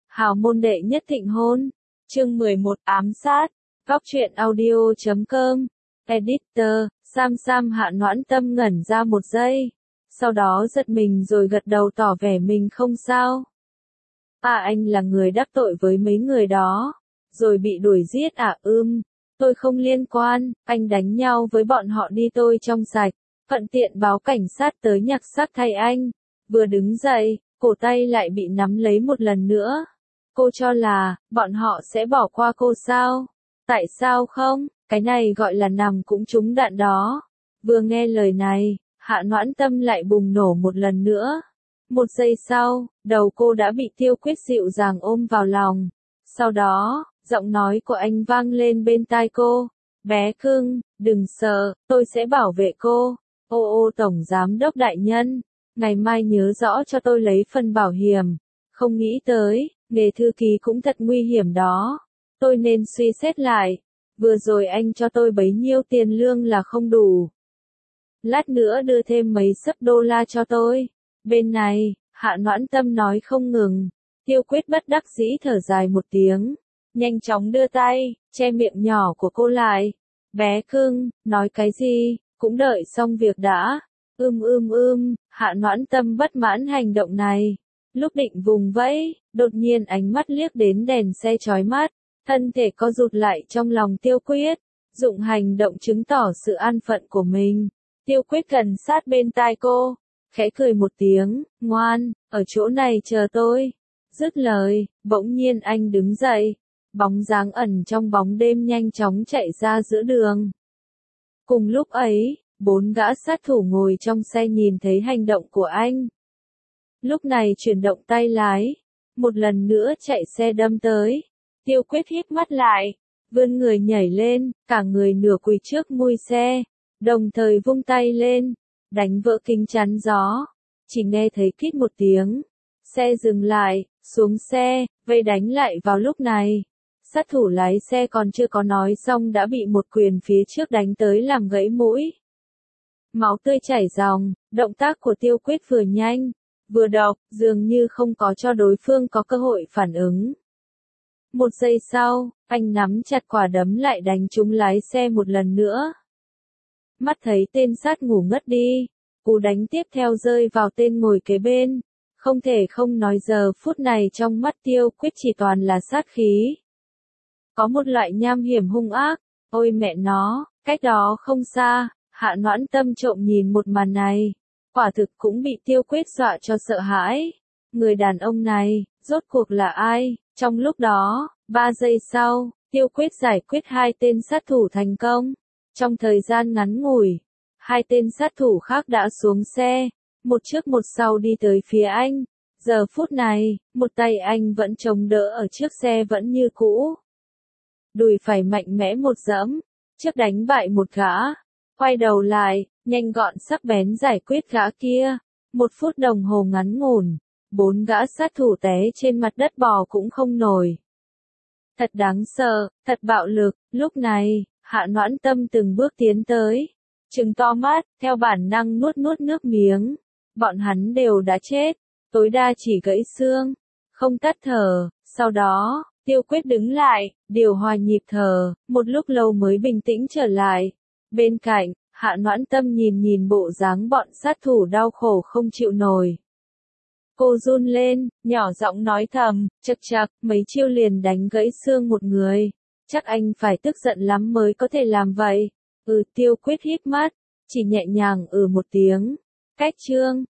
Hào môn đệ nhất thịnh hôn. Chương 11 ám sát. Góc truyện audio.com. Editor, Sam Hạ Noãn Tâm ngẩn ra một giây. Sau đó giật mình rồi gật đầu tỏ vẻ mình không sao. Anh là người đắc tội với mấy người đó. Rồi bị đuổi giết tôi không liên quan, anh đánh nhau với bọn họ đi tôi trong sạch. Thuận tiện báo cảnh sát tới nhặt xác thay anh. Vừa đứng dậy, cổ tay lại bị nắm lấy một lần nữa. Cô cho là, bọn họ sẽ bỏ qua cô sao? Tại sao không? Cái này gọi là nằm cũng trúng đạn đó. Vừa nghe lời này, Hạ Noãn Tâm lại bùng nổ một lần nữa. Một giây sau, đầu cô đã bị Tiêu Quyết dịu dàng ôm vào lòng. Sau đó, giọng nói của anh vang lên bên tai cô. Bé cưng, đừng sợ, tôi sẽ bảo vệ cô. Ô Tổng Giám đốc đại nhân, ngày mai nhớ rõ cho tôi lấy phần bảo hiểm. Không nghĩ tới, nghề thư ký cũng thật nguy hiểm đó. Tôi nên suy xét lại. Vừa rồi anh cho tôi bấy nhiêu tiền lương là không đủ. Lát nữa đưa thêm mấy sấp đô la cho tôi. Bên này, Hạ Noãn Tâm nói không ngừng. Tiêu Quyết bất đắc dĩ thở dài một tiếng. Nhanh chóng đưa tay, che miệng nhỏ của cô lại. Bé cưng, nói cái gì, cũng đợi xong việc đã. Hạ Noãn Tâm bất mãn hành động này. Lúc định vùng vẫy, đột nhiên ánh mắt liếc đến đèn xe chói mắt. Thân thể co rụt lại trong lòng Tiêu Quyết. Dụng hành động chứng tỏ sự an phận của mình. Tiêu Quyết gần sát bên tai cô. Khẽ cười một tiếng, ngoan, ở chỗ này chờ tôi. Dứt lời, bỗng nhiên anh đứng dậy. Bóng dáng ẩn trong bóng đêm nhanh chóng chạy ra giữa đường. Cùng lúc ấy, 4 gã sát thủ ngồi trong xe nhìn thấy hành động của anh. Lúc này chuyển động tay lái, một lần nữa chạy xe đâm tới. Tiêu Quyết híp mắt lại, vươn người nhảy lên, cả người nửa quỳ trước mui xe, đồng thời vung tay lên, đánh vỡ kính chắn gió. Chỉ nghe thấy kít một tiếng, xe dừng lại, xuống xe, vây đánh lại vào lúc này. Sát thủ lái xe còn chưa có nói xong đã bị một quyền phía trước đánh tới làm gãy mũi. Máu tươi chảy ròng, động tác của Tiêu Quyết vừa nhanh, vừa độc, dường như không có cho đối phương có cơ hội phản ứng. Một giây sau, anh nắm chặt quả đấm lại đánh trúng lái xe một lần nữa. Mắt thấy tên sát ngủ ngất đi, cú đánh tiếp theo rơi vào tên ngồi kế bên. Không thể không nói giờ phút này trong mắt Tiêu Quyết chỉ toàn là sát khí. Có một loại nham hiểm hung ác, ôi mẹ nó, cách đó không xa, Hạ Noãn Tâm trộm nhìn một màn này. Quả thực cũng bị Tiêu Quyết dọa cho sợ hãi. Người đàn ông này, rốt cuộc là ai? Trong lúc đó, 3 giây sau, Tiêu Quyết giải quyết 2 tên sát thủ thành công. Trong thời gian ngắn ngủi, 2 tên sát thủ khác đã xuống xe, một trước một sau đi tới phía anh. Giờ phút này, một tay anh vẫn chống đỡ ở trước xe vẫn như cũ. Đùi phải mạnh mẽ một dẫm, trước đánh bại một gã. Quay đầu lại, nhanh gọn sắc bén giải quyết gã kia. 1 phút đồng hồ ngắn ngủn, 4 gã sát thủ té trên mặt đất bò cũng không nổi. Thật đáng sợ, thật bạo lực. Lúc này, Hạ Noãn Tâm từng bước tiến tới, trừng to mắt, theo bản năng nuốt nước miếng. Bọn hắn đều đã chết, tối đa chỉ gãy xương, không tắt thở. Sau đó, Tiêu Quyết đứng lại, điều hòa nhịp thở, một lúc lâu mới bình tĩnh trở lại. Bên cạnh, Hạ Noãn Tâm nhìn bộ dáng bọn sát thủ đau khổ không chịu nổi. Cô run lên, nhỏ giọng nói thầm, chậc, mấy chiêu liền đánh gãy xương một người. Chắc anh phải tức giận lắm mới có thể làm vậy. Tiêu Quyết híp mắt, chỉ nhẹ nhàng một tiếng. Cách chương